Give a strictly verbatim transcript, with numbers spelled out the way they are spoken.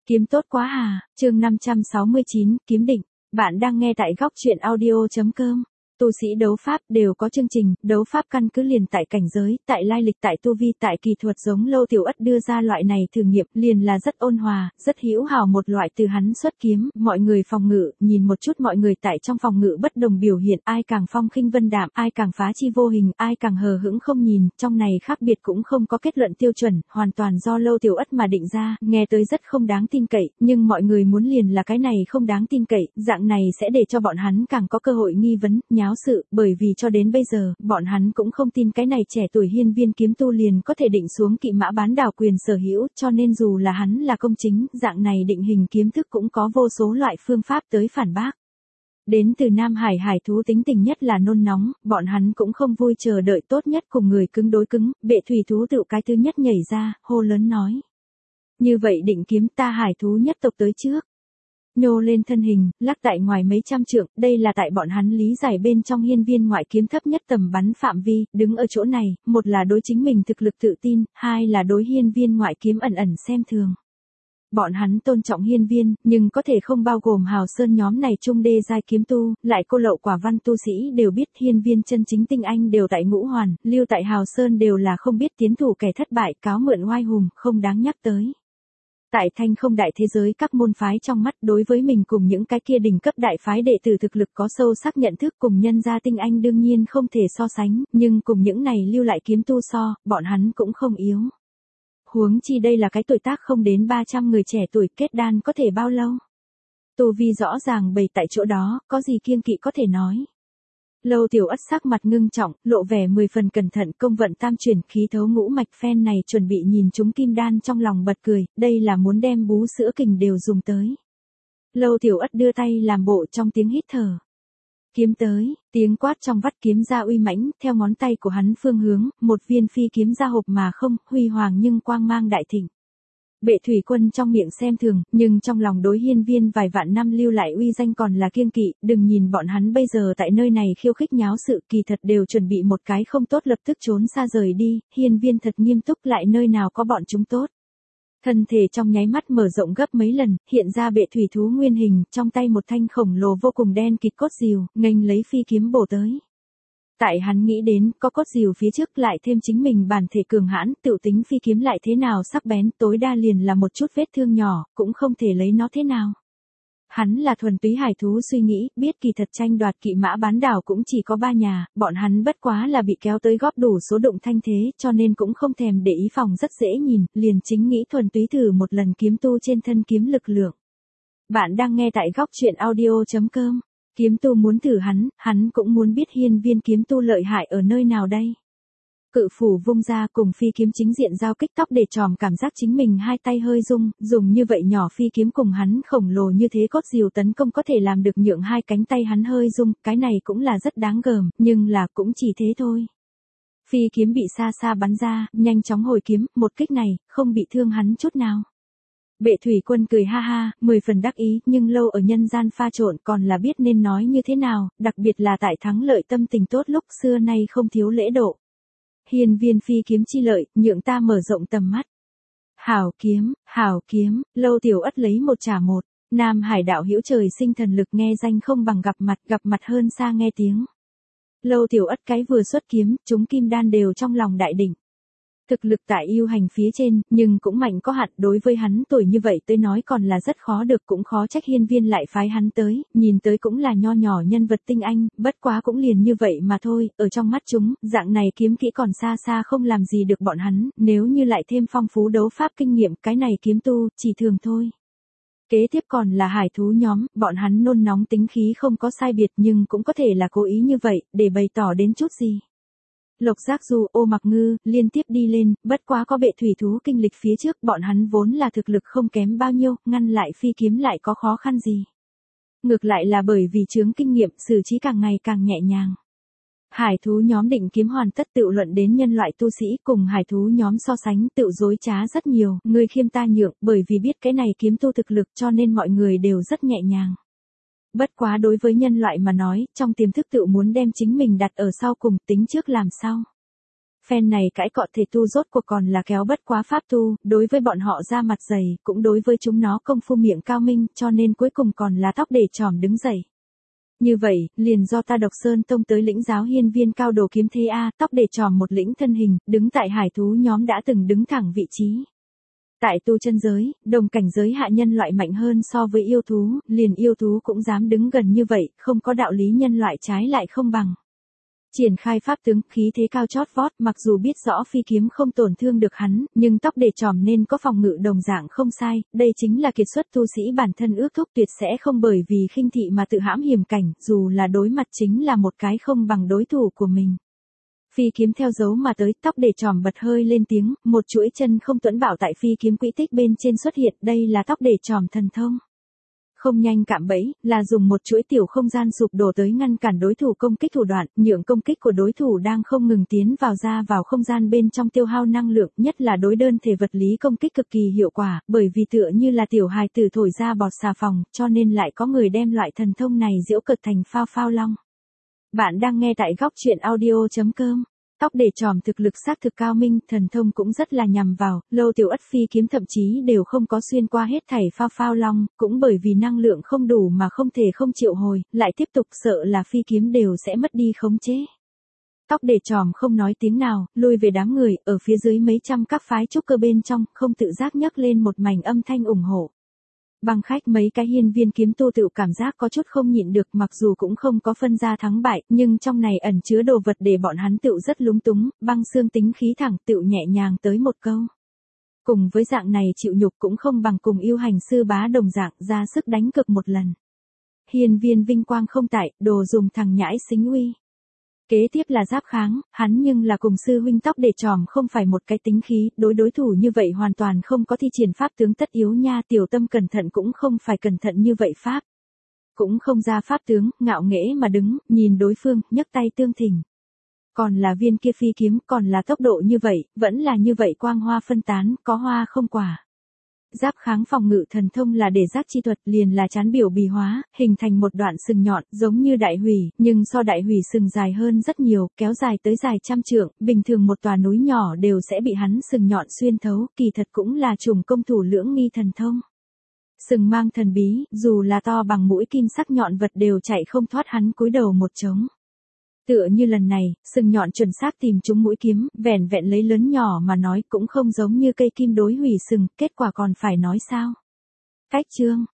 Kiếm tốt quá à, chương năm trăm sáu mươi chín, kiếm định. Bạn đang nghe tại góc truyện audio.com. Tu sĩ đấu pháp đều có chương trình, đấu pháp căn cứ liền tại cảnh giới, tại lai lịch, tại tu vi, tại kỳ thuật, giống Lâu Tiểu Ất đưa ra loại này thử nghiệm, liền là rất ôn hòa, rất hữu hảo một loại. Từ hắn xuất kiếm, mọi người phòng ngự, nhìn một chút mọi người tại trong phòng ngự bất đồng biểu hiện, ai càng phong khinh vân đạm, ai càng phá chi vô hình, ai càng hờ hững không nhìn, trong này khác biệt cũng không có kết luận tiêu chuẩn, hoàn toàn do Lâu Tiểu Ất mà định ra, nghe tới rất không đáng tin cậy, nhưng mọi người muốn liền là cái này không đáng tin cậy, dạng này sẽ để cho bọn hắn càng có cơ hội nghi vấn, nháo sự, bởi vì cho đến bây giờ, bọn hắn cũng không tin cái này trẻ tuổi hiên viên kiếm tu liền có thể định xuống kỵ mã bán đảo quyền sở hữu, cho nên dù là hắn là công chính, dạng này định hình kiếm thức cũng có vô số loại phương pháp tới phản bác. Đến từ Nam Hải hải thú tính tình nhất là nôn nóng, bọn hắn cũng không vui chờ đợi tốt nhất cùng người cứng đối cứng, bệ thủy thú tự cái thứ nhất nhảy ra, hô lớn nói. Như vậy định kiếm ta hải thú nhất tộc tới trước. Nhô lên thân hình, lắc tại ngoài mấy trăm trượng, đây là tại bọn hắn lý giải bên trong hiên viên ngoại kiếm thấp nhất tầm bắn phạm vi, đứng ở chỗ này, một là đối chính mình thực lực tự tin, hai là đối hiên viên ngoại kiếm ẩn ẩn xem thường. Bọn hắn tôn trọng hiên viên, nhưng có thể không bao gồm hào sơn nhóm này trung đê giai kiếm tu, lại cô lậu quả văn tu sĩ đều biết hiên viên chân chính tinh anh đều tại ngũ hoàn, lưu tại hào sơn đều là không biết tiến thủ kẻ thất bại, cáo mượn oai hùng, không đáng nhắc tới. Tại thanh không đại thế giới các môn phái trong mắt đối với mình cùng những cái kia đỉnh cấp đại phái đệ tử thực lực có sâu sắc nhận thức cùng nhân gia tinh anh đương nhiên không thể so sánh, nhưng cùng những này lưu lại kiếm tu so, bọn hắn cũng không yếu. Huống chi đây là cái tuổi tác không đến ba trăm người trẻ tuổi kết đan có thể bao lâu. Tu vi rõ ràng bày tại chỗ đó, có gì kiêng kỵ có thể nói. Lâu Tiểu Ất sắc mặt ngưng trọng, lộ vẻ mười phần cẩn thận, công vận tam chuyển, khí thấu ngũ mạch phen này chuẩn bị nhìn chúng kim đan trong lòng bật cười, đây là muốn đem bú sữa kình đều dùng tới. Lâu Tiểu Ất đưa tay làm bộ trong tiếng hít thở. Kiếm tới, tiếng quát trong vắt kiếm ra uy mãnh, theo ngón tay của hắn phương hướng, một viên phi kiếm ra hộp mà không, huy hoàng nhưng quang mang đại thịnh. Bệ thủy quân trong miệng xem thường, nhưng trong lòng đối hiên viên vài vạn năm lưu lại uy danh còn là kiêng kỵ, đừng nhìn bọn hắn bây giờ tại nơi này khiêu khích nháo sự, kỳ thật đều chuẩn bị một cái không tốt lập tức trốn xa rời đi, hiên viên thật nghiêm túc, lại nơi nào có bọn chúng tốt. Thân thể trong nháy mắt mở rộng gấp mấy lần, hiện ra bệ thủy thú nguyên hình, trong tay một thanh khổng lồ vô cùng đen kịt cốt rìu, nghênh lấy phi kiếm bổ tới. Tại hắn nghĩ đến, có cốt rìu phía trước lại thêm chính mình bản thể cường hãn, tự tính phi kiếm lại thế nào sắc bén, tối đa liền là một chút vết thương nhỏ, cũng không thể lấy nó thế nào. Hắn là thuần túy hải thú suy nghĩ, biết kỳ thật tranh đoạt kỵ mã bán đảo cũng chỉ có ba nhà, bọn hắn bất quá là bị kéo tới góp đủ số đụng thanh thế, cho nên cũng không thèm để ý phòng rất dễ nhìn, liền chính nghĩ thuần túy thử một lần kiếm tu trên thân kiếm lực lượng. Bạn đang nghe tại góc truyện audio.com. Kiếm tu muốn thử hắn, hắn cũng muốn biết hiên viên kiếm tu lợi hại ở nơi nào đây. Cự phủ vung ra cùng phi kiếm chính diện giao kích, tóc để tròm cảm giác chính mình hai tay hơi rung, dùng như vậy nhỏ phi kiếm cùng hắn khổng lồ như thế cốt rìu tấn công có thể làm được nhượng hai cánh tay hắn hơi rung, cái này cũng là rất đáng gờm, nhưng là cũng chỉ thế thôi. Phi kiếm bị xa xa bắn ra, nhanh chóng hồi kiếm, một kích này, không bị thương hắn chút nào. Bệ thủy quân cười ha ha, mười phần đắc ý, nhưng lâu ở nhân gian pha trộn còn là biết nên nói như thế nào, đặc biệt là tại thắng lợi tâm tình tốt lúc xưa nay không thiếu lễ độ. Hiên viên phi kiếm chi lợi, nhượng ta mở rộng tầm mắt. Hảo kiếm, hảo kiếm, Lâu Tiểu Ất lấy một trả một, Nam Hải đạo hữu trời sinh thần lực nghe danh không bằng gặp mặt, gặp mặt hơn xa nghe tiếng. Lâu Tiểu Ất cái vừa xuất kiếm, chúng kim đan đều trong lòng đại đỉnh. Thực lực tại yêu hành phía trên, nhưng cũng mạnh có hạn, đối với hắn tuổi như vậy tới nói còn là rất khó được, cũng khó trách hiên viên lại phái hắn tới, nhìn tới cũng là nho nhỏ nhân vật tinh anh, bất quá cũng liền như vậy mà thôi, ở trong mắt chúng, dạng này kiếm kỹ còn xa xa không làm gì được bọn hắn, nếu như lại thêm phong phú đấu pháp kinh nghiệm, cái này kiếm tu, chỉ thường thôi. Kế tiếp còn là hải thú nhóm, bọn hắn nôn nóng tính khí không có sai biệt nhưng cũng có thể là cố ý như vậy, để bày tỏ đến chút gì. Lộc Giác Du, Ô Mặc Ngư, liên tiếp đi lên, bất quá có bệ thủy thú kinh lịch phía trước, bọn hắn vốn là thực lực không kém bao nhiêu, ngăn lại phi kiếm lại có khó khăn gì. Ngược lại là bởi vì chướng kinh nghiệm, xử trí càng ngày càng nhẹ nhàng. Hải thú nhóm định kiếm hoàn tất tự luận đến nhân loại tu sĩ cùng hải thú nhóm so sánh tự dối trá rất nhiều, người khiêm ta nhượng, bởi vì biết cái này kiếm tu thực lực cho nên mọi người đều rất nhẹ nhàng. Bất quá đối với nhân loại mà nói, trong tiềm thức tự muốn đem chính mình đặt ở sau cùng, tính trước làm sau. Phen này cãi cọ thể tu rốt cuộc còn là kéo bất quá pháp tu, đối với bọn họ ra mặt dày, cũng đối với chúng nó công phu miệng cao minh, cho nên cuối cùng còn là tóc để tròm đứng dậy. Như vậy, liền do ta Độc Sơn Tông tới lĩnh giáo hiên viên cao đồ kiếm thế a, tóc để tròm một lĩnh thân hình, đứng tại hải thú nhóm đã từng đứng thẳng vị trí. Tại tu chân giới, đồng cảnh giới hạ nhân loại mạnh hơn so với yêu thú, liền yêu thú cũng dám đứng gần như vậy, không có đạo lý nhân loại trái lại không bằng. Triển khai pháp tướng, khí thế cao chót vót, mặc dù biết rõ phi kiếm không tổn thương được hắn, nhưng tóc để tròm nên có phòng ngự đồng dạng không sai, đây chính là kiệt xuất tu sĩ bản thân ước thúc tuyệt sẽ không bởi vì khinh thị mà tự hãm hiểm cảnh, dù là đối mặt chính là một cái không bằng đối thủ của mình. Phi kiếm theo dấu mà tới, tóc để tròm bật hơi lên tiếng, một chuỗi chân không tuẫn bảo tại phi kiếm quỹ tích bên trên xuất hiện, đây là tóc để tròm thần thông. Không nhanh cạm bẫy, là dùng một chuỗi tiểu không gian sụp đổ tới ngăn cản đối thủ công kích thủ đoạn, nhượng công kích của đối thủ đang không ngừng tiến vào ra vào không gian bên trong tiêu hao năng lượng, nhất là đối đơn thể vật lý công kích cực kỳ hiệu quả, bởi vì tựa như là tiểu hài tử thổi ra bọt xà phòng, cho nên lại có người đem loại thần thông này giễu cợt thành phao phao long. Bạn đang nghe tại góc truyện audio chấm com. Tóc để tròm thực lực xác thực cao minh, thần thông cũng rất là nhằm vào, lâu tiểu ất phi kiếm thậm chí đều không có xuyên qua hết thảy phao phao long, cũng bởi vì năng lượng không đủ mà không thể không triệu hồi, lại tiếp tục sợ là phi kiếm đều sẽ mất đi khống chế. Tóc để tròm không nói tiếng nào, lui về đám người, ở phía dưới mấy trăm các phái trúc cơ bên trong, không tự giác nhấc lên một mảnh âm thanh ủng hộ. Băng khách mấy cái hiên viên kiếm tu tự cảm giác có chút không nhịn được, mặc dù cũng không có phân ra thắng bại, nhưng trong này ẩn chứa đồ vật để bọn hắn tự rất lúng túng, băng xương tính khí thẳng tự nhẹ nhàng tới một câu. Cùng với dạng này chịu nhục cũng không bằng cùng yêu hành sư bá đồng dạng ra sức đánh cực một lần. Hiên viên vinh quang không tại, đồ dùng thằng nhãi xính uy. Kế tiếp là giáp kháng, hắn nhưng là cùng sư huynh tóc để tròm không phải một cái tính khí, đối đối thủ như vậy hoàn toàn không có thi triển pháp tướng tất yếu nha, tiểu tâm cẩn thận cũng không phải cẩn thận như vậy pháp. Cũng không ra pháp tướng, ngạo nghễ mà đứng, nhìn đối phương, nhấc tay tương thỉnh. Còn là viên kia phi kiếm, còn là tốc độ như vậy, vẫn là như vậy quang hoa phân tán, có hoa không quả. Giáp kháng phòng ngự thần thông là để giác chi thuật, liền là chán biểu bì hóa, hình thành một đoạn sừng nhọn, giống như đại hủy, nhưng so đại hủy sừng dài hơn rất nhiều, kéo dài tới dài trăm trượng, bình thường một tòa núi nhỏ đều sẽ bị hắn sừng nhọn xuyên thấu, kỳ thật cũng là trùng công thủ lưỡng nghi thần thông. Sừng mang thần bí, dù là to bằng mũi kim sắc nhọn vật đều chạy không thoát hắn cúi đầu một trống. Tựa như lần này, sừng nhọn chuẩn xác tìm trúng mũi kiếm, vẻn vẹn lấy lớn nhỏ mà nói cũng không giống như cây kim đối hủy sừng, kết quả còn phải nói sao. Cách chương,